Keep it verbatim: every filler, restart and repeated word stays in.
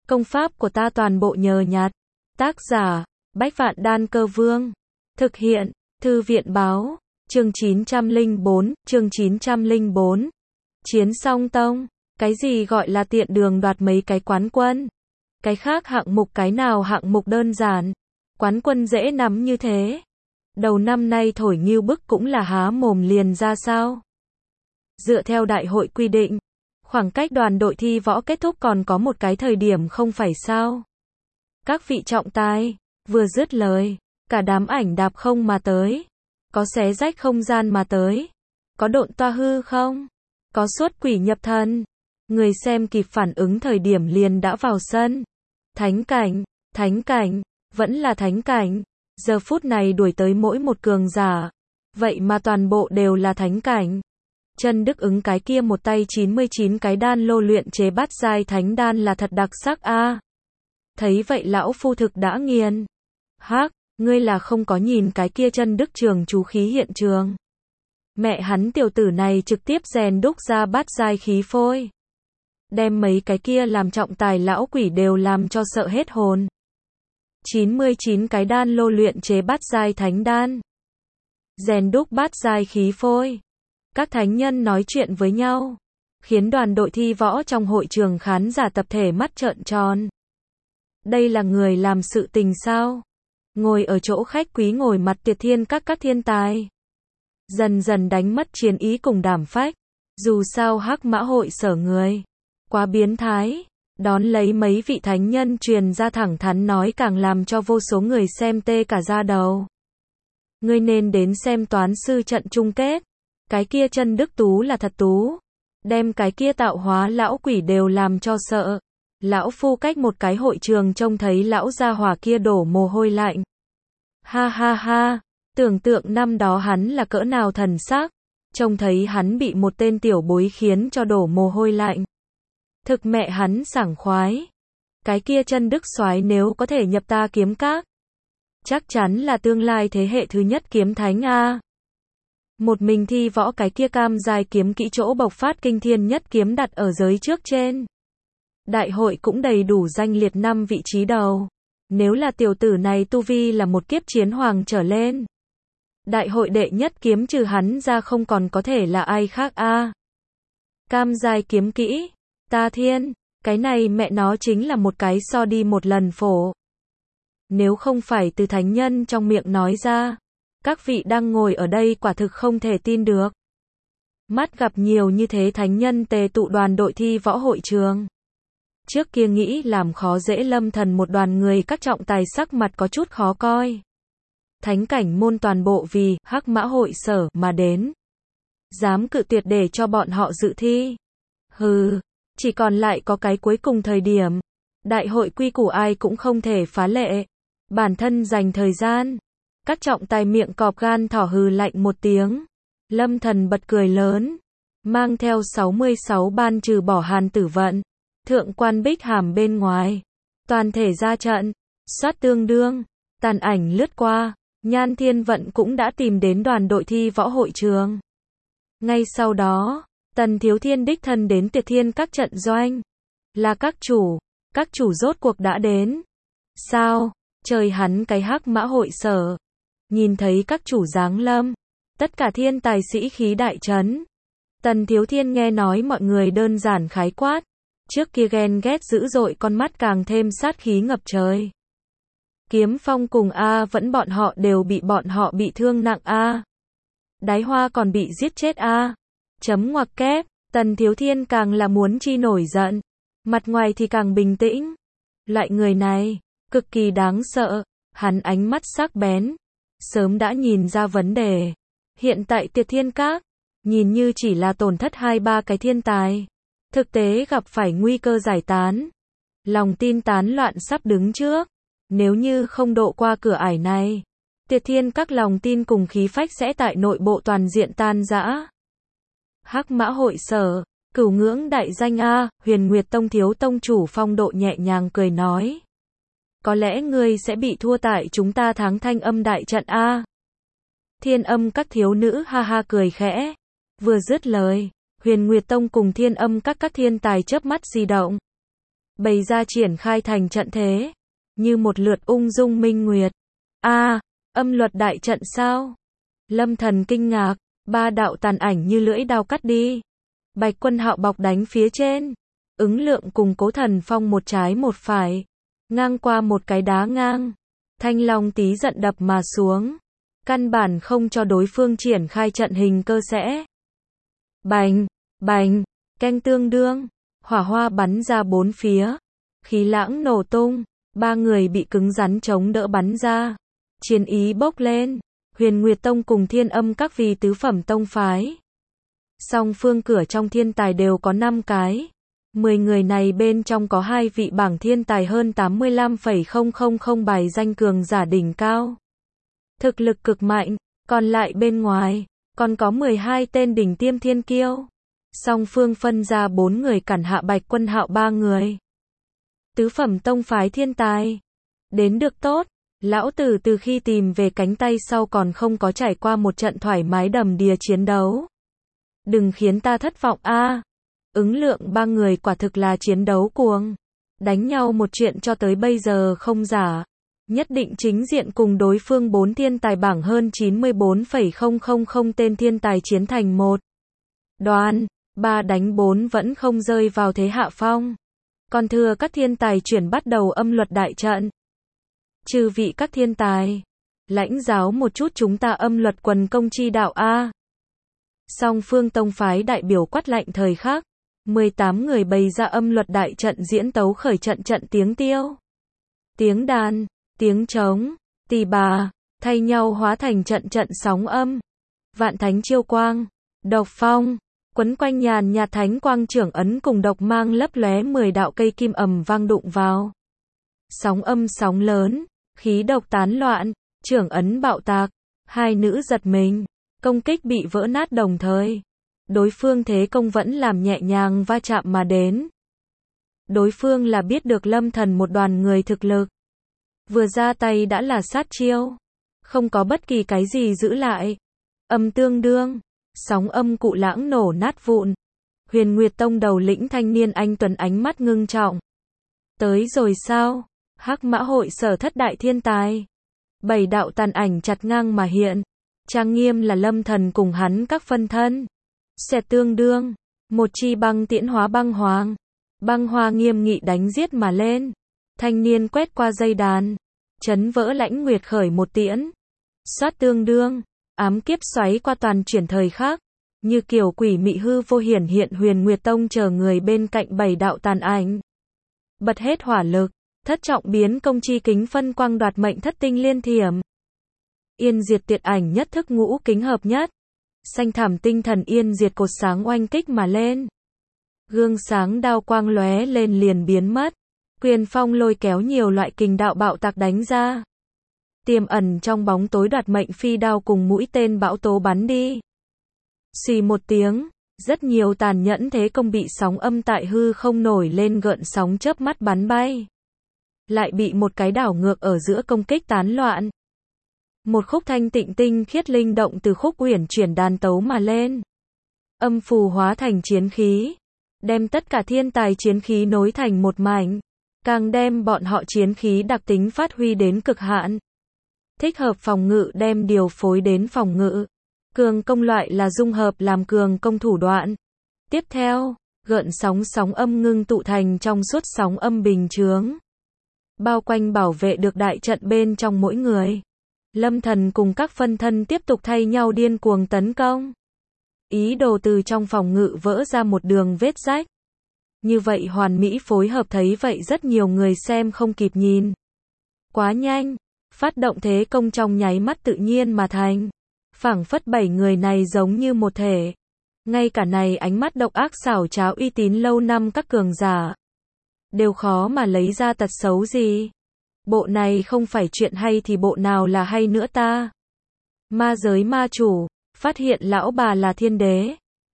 Công pháp của ta toàn bộ nhờ nhặt. Tác giả, Bách Vạn Đan Cơ Vương. Thực hiện, Thư viện Báo. Chương chín trăm lẻ bốn, chương chín trăm lẻ bốn. Chiến song tông. Cái gì gọi là tiện đường đoạt mấy cái quán quân? Cái khác hạng mục cái nào hạng mục đơn giản. Quán quân dễ nắm như thế. Đầu năm nay thổi nghiêu bức cũng là há mồm liền ra sao? Dựa theo đại hội quy định, khoảng cách đoàn đội thi võ kết thúc còn có một cái thời điểm không phải sao? Các vị trọng tài, vừa dứt lời, cả đám ảnh đạp không mà tới. Có xé rách không gian mà tới. Có độn toa hư không? Có xuất quỷ nhập thần. Người xem kịp phản ứng thời điểm liền đã vào sân. Thánh cảnh, thánh cảnh, vẫn là thánh cảnh. Giờ phút này đuổi tới mỗi một cường giả. Vậy mà toàn bộ đều là thánh cảnh. Chân Đức ứng cái kia một tay chín mươi chín cái đan lô luyện chế bát giai thánh đan là thật đặc sắc a. À. Thấy vậy lão phu thực đã nghiền. Hắc, ngươi là không có nhìn cái kia Chân Đức trường chú khí hiện trường. Mẹ hắn tiểu tử này trực tiếp rèn đúc ra bát giai khí phôi. Đem mấy cái kia làm trọng tài lão quỷ đều làm cho sợ hết hồn. chín mươi chín cái đan lô luyện chế bát giai thánh đan. Rèn đúc bát giai khí phôi. Các thánh nhân nói chuyện với nhau, khiến đoàn đội thi võ trong hội trường khán giả tập thể mắt trợn tròn. Đây là người làm sự tình sao? Ngồi ở chỗ khách quý ngồi mặt tiệt thiên các các thiên tài. Dần dần đánh mất chiến ý cùng đảm phách. Dù sao Hắc Mã hội sở người quá biến thái. Đón lấy mấy vị thánh nhân truyền ra thẳng thắn nói càng làm cho vô số người xem tê cả da đầu. Ngươi nên đến xem toán sư trận chung kết. Cái kia Chân Đức tú là thật tú. Đem cái kia tạo hóa lão quỷ đều làm cho sợ. Lão phu cách một cái hội trường trông thấy lão gia hỏa kia đổ mồ hôi lạnh. Ha ha ha, tưởng tượng năm đó hắn là cỡ nào thần sắc. Trông thấy hắn bị một tên tiểu bối khiến cho đổ mồ hôi lạnh. Thực mẹ hắn sảng khoái. Cái kia Chân Đức soái nếu có thể nhập ta kiếm các, chắc chắn là tương lai thế hệ thứ nhất kiếm thánh a. Một mình thi võ cái kia cam dài kiếm kỹ chỗ bộc phát kinh thiên nhất kiếm đặt ở giới trước trên. Đại hội cũng đầy đủ danh liệt năm vị trí đầu. Nếu là tiểu tử này tu vi là một kiếp chiến hoàng trở lên. Đại hội đệ nhất kiếm trừ hắn ra không còn có thể là ai khác a. À. Cam dài kiếm kỹ, ta thiên, cái này mẹ nó chính là một cái so đi một lần phổ. Nếu không phải từ thánh nhân trong miệng nói ra, các vị đang ngồi ở đây quả thực không thể tin được. Mắt gặp nhiều như thế thánh nhân tề tụ đoàn đội thi võ hội trường. Trước kia nghĩ làm khó dễ Lâm Thần một đoàn người các trọng tài sắc mặt có chút khó coi. Thánh cảnh môn toàn bộ vì Hắc Mã hội sở mà đến. Dám cự tuyệt để cho bọn họ dự thi. Hừ, chỉ còn lại có cái cuối cùng thời điểm. Đại hội quy củ ai cũng không thể phá lệ. Bản thân dành thời gian. Các trọng tài miệng cọp gan thỏ hừ lạnh một tiếng. Lâm Thần bật cười lớn. Mang theo sáu mươi sáu ban trừ bỏ Hàn Tử Vận. Thượng quan Bích Hàm bên ngoài. Toàn thể ra trận. Xoát tương đương. Tàn ảnh lướt qua. Nhan Thiên Vận cũng đã tìm đến đoàn đội thi võ hội trường. Ngay sau đó, Tần Thiếu Thiên đích thân đến Tiệt Thiên các trận doanh. Là các chủ. Các chủ rốt cuộc đã đến. Sao? Trời hắn cái Hắc Mã hội sở. Nhìn thấy các chủ giáng lâm. Tất cả thiên tài sĩ khí đại trấn. Tần Thiếu Thiên nghe nói mọi người đơn giản khái quát. Trước kia ghen ghét dữ dội con mắt càng thêm sát khí ngập trời. Kiếm Phong cùng A vẫn bọn họ đều bị bọn họ bị thương nặng A. Đái Hoa còn bị giết chết A. Chấm ngoặc kép, Tần Thiếu Thiên càng là muốn chi nổi giận. Mặt ngoài thì càng bình tĩnh. Loại người này, cực kỳ đáng sợ. Hắn ánh mắt sắc bén. Sớm đã nhìn ra vấn đề. Hiện tại Tiệt Thiên các, nhìn như chỉ là tổn thất hai ba cái thiên tài. Thực tế gặp phải nguy cơ giải tán. Lòng tin tán loạn sắp đứng trước. Nếu như không độ qua cửa ải này, Tiệt Thiên các lòng tin cùng khí phách sẽ tại nội bộ toàn diện tan rã. Hắc Mã hội sở, cửu ngưỡng đại danh A, Huyền Nguyệt Tông thiếu tông chủ phong độ nhẹ nhàng cười nói. Có lẽ ngươi sẽ bị thua tại chúng ta thắng thanh âm đại trận A. Thiên âm các thiếu nữ ha ha cười khẽ. Vừa dứt lời, Huyền Nguyệt Tông cùng Thiên âm các các thiên tài chớp mắt di động. bày ra triển khai thành trận thế, như một lượt ung dung minh nguyệt. A, âm luật đại trận sao? Lâm Thần kinh ngạc, ba đạo tàn ảnh như lưỡi dao cắt đi. Bạch Quân Hạo bọc đánh phía trên, Ứng Lượng cùng Cố Thần Phong một trái một phải, ngang qua một cái đá ngang. Thanh Long tí giận đập mà xuống, căn bản không cho đối phương triển khai trận hình cơ sẽ. Bành, bành, canh tương đương, hỏa hoa bắn ra bốn phía, khí lãng nổ tung, ba người bị cứng rắn chống đỡ bắn ra. Chiến ý bốc lên, Huyền Nguyệt Tông cùng Thiên Âm Các vì tứ phẩm tông phái. Song phương cửa trong thiên tài đều có năm cái. mười người này bên trong có hai vị bảng thiên tài hơn tám mươi lăm phẩy không không không bài danh cường giả đỉnh cao. Thực lực cực mạnh, còn lại bên ngoài, còn có mười hai tên đỉnh tiêm thiên kiêu. Song phương phân ra bốn người cản hạ Bạch Quân Hạo ba người. Tứ phẩm tông phái thiên tài. Đến được tốt, lão tử từ khi tìm về cánh tay sau còn không có trải qua một trận thoải mái đầm đìa chiến đấu. Đừng khiến ta thất vọng a. Ứng Lượng ba người quả thực là chiến đấu cuồng. Đánh nhau một chuyện cho tới bây giờ không giả. Nhất định chính diện cùng đối phương bốn thiên tài bảng hơn chín mươi bốn phẩy không không không tên thiên tài chiến thành một. Đoàn, ba đánh bốn vẫn không rơi vào thế hạ phong. Còn thừa các thiên tài chuyển bắt đầu âm luật đại trận. Chư vị các thiên tài, lãnh giáo một chút chúng ta âm luật quần công chi đạo a. Song phương tông phái đại biểu quát lạnh thời khắc, mười tám người bày ra âm luật đại trận diễn tấu khởi trận trận tiếng tiêu, tiếng đàn, tiếng trống, tỳ bà, thay nhau hóa thành trận trận sóng âm. Vạn thánh chiêu quang, độc phong, quấn quanh nhàn nhạt thánh quang trưởng ấn cùng độc mang lấp lóe mười đạo cây kim ầm vang đụng vào. Sóng âm sóng lớn, khí độc tán loạn, trưởng ấn bạo tạc, hai nữ giật mình, công kích bị vỡ nát đồng thời. Đối phương thế công vẫn làm nhẹ nhàng va chạm mà đến. Đối phương là biết được Lâm Thần một đoàn người thực lực. Vừa ra tay đã là sát chiêu. Không có bất kỳ cái gì giữ lại. Âm tương đương, sóng âm cụ lãng nổ nát vụn. Huyền Nguyệt Tông đầu lĩnh thanh niên anh tuấn ánh mắt ngưng trọng. Tới rồi sao? Hắc Mã hội sở thất đại thiên tài. Bảy đạo tàn ảnh chặt ngang mà hiện. Trang nghiêm là Lâm Thần cùng hắn các phân thân. Xẹt tương đương, một chi băng tiễn hóa băng hoàng. Băng hoa nghiêm nghị đánh giết mà lên. Thanh niên quét qua dây đàn, chấn vỡ lãnh nguyệt khởi một tiễn. Xoát tương đương, ám kiếp xoáy qua toàn chuyển thời khắc. Như kiểu quỷ mị hư vô hiển hiện Huyền Nguyệt Tông chờ người bên cạnh bảy đạo tàn ảnh. Bật hết hỏa lực, thất trọng biến công chi kính phân quang đoạt mệnh thất tinh liên thiểm. Yên diệt tiệt ảnh nhất thức ngũ kính hợp nhất. Xanh thảm tinh thần yên diệt cột sáng oanh kích mà lên. Gương sáng đao quang lóe lên liền biến mất. Quyền phong lôi kéo nhiều loại kình đạo bạo tạc đánh ra. Tiềm ẩn trong bóng tối đoạt mệnh phi đao cùng mũi tên bão tố bắn đi. Xì một tiếng, rất nhiều tàn nhẫn thế công bị sóng âm tại hư không nổi lên gợn sóng chớp mắt bắn bay. Lại bị một cái đảo ngược ở giữa công kích tán loạn. Một khúc thanh tịnh tinh khiết linh động từ khúc uyển chuyển đàn tấu mà lên. Âm phù hóa thành chiến khí. Đem tất cả thiên tài chiến khí nối thành một mảnh. Càng đem bọn họ chiến khí đặc tính phát huy đến cực hạn. Thích hợp phòng ngự đem điều phối đến phòng ngự. Cường công loại là dung hợp làm cường công thủ đoạn. Tiếp theo, gợn sóng sóng âm ngưng tụ thành trong suốt sóng âm bình chướng. Bao quanh bảo vệ được đại trận bên trong mỗi người. Lâm Thần cùng các phân thân tiếp tục thay nhau điên cuồng tấn công. Ý đồ từ trong phòng ngự vỡ ra một đường vết rách. Như vậy hoàn mỹ phối hợp thấy vậy rất nhiều người xem không kịp nhìn. Quá nhanh, phát động thế công trong nháy mắt tự nhiên mà thành. Phảng phất bảy người này giống như một thể. Ngay cả này ánh mắt độc ác xảo trá uy tín lâu năm các cường giả. Đều khó mà lấy ra tật xấu gì. Bộ này không phải chuyện hay thì bộ nào là hay nữa ta. Ma giới ma chủ, phát hiện lão bà là thiên đế.